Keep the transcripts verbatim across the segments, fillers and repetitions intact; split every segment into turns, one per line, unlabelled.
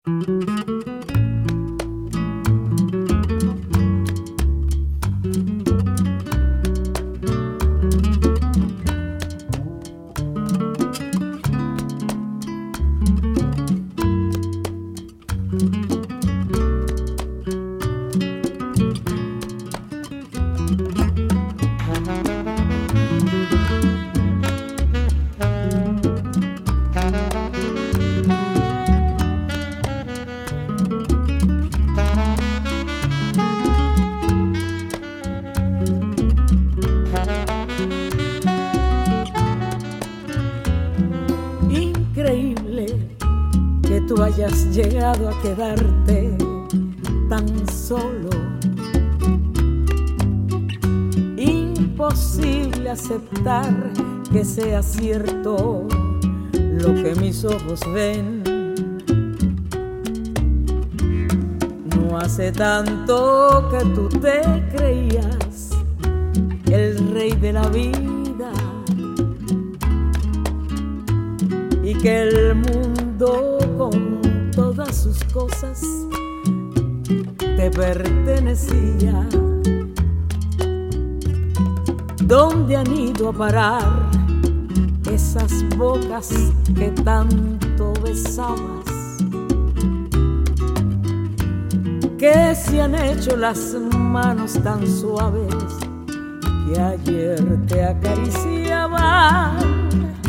Tú hayas llegado a quedarte tan solo. Imposible aceptar que sea cierto lo que mis ojos ven. No hace tanto que tú te creías el rey de la vida y que el mundo con todas sus cosas te pertenecía. ¿Dónde han ido a parar esas bocas que tanto besabas? ¿Qué se han hecho las manos tan suaves que ayer te acariciaban?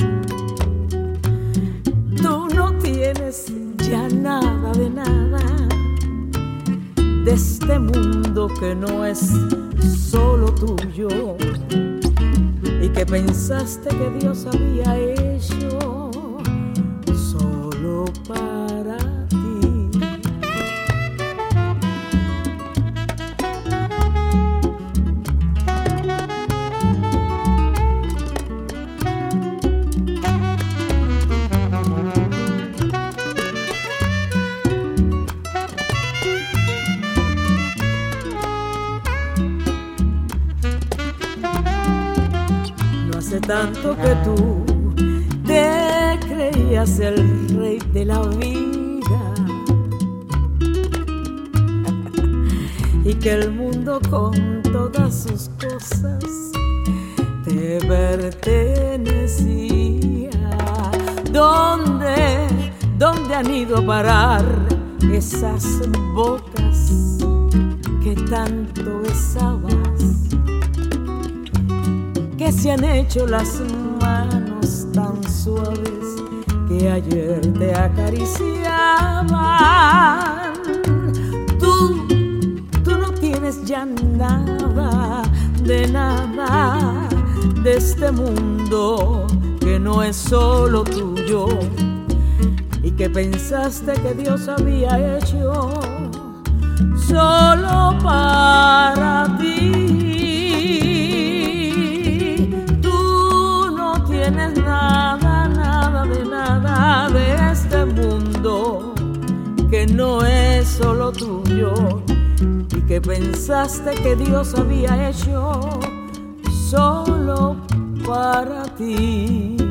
Tú no tienes ya nada de nada de este mundo que no es solo tuyo y que pensaste que Dios había hecho solo para ti. Hace tanto que tú te creías el rey de la vida y que el mundo con todas sus cosas te pertenecía. ¿Dónde, dónde han ido a parar esas bocas que tanto besabas? ¿Qué se han hecho las manos tan suaves que ayer te acariciaban? Tú, tú no tienes ya nada de nada de este mundo que no es solo tuyo y que pensaste que Dios había hecho solo para ti. No tienes nada, nada de nada de este mundo que no es solo tuyo y que pensaste que Dios había hecho solo para ti.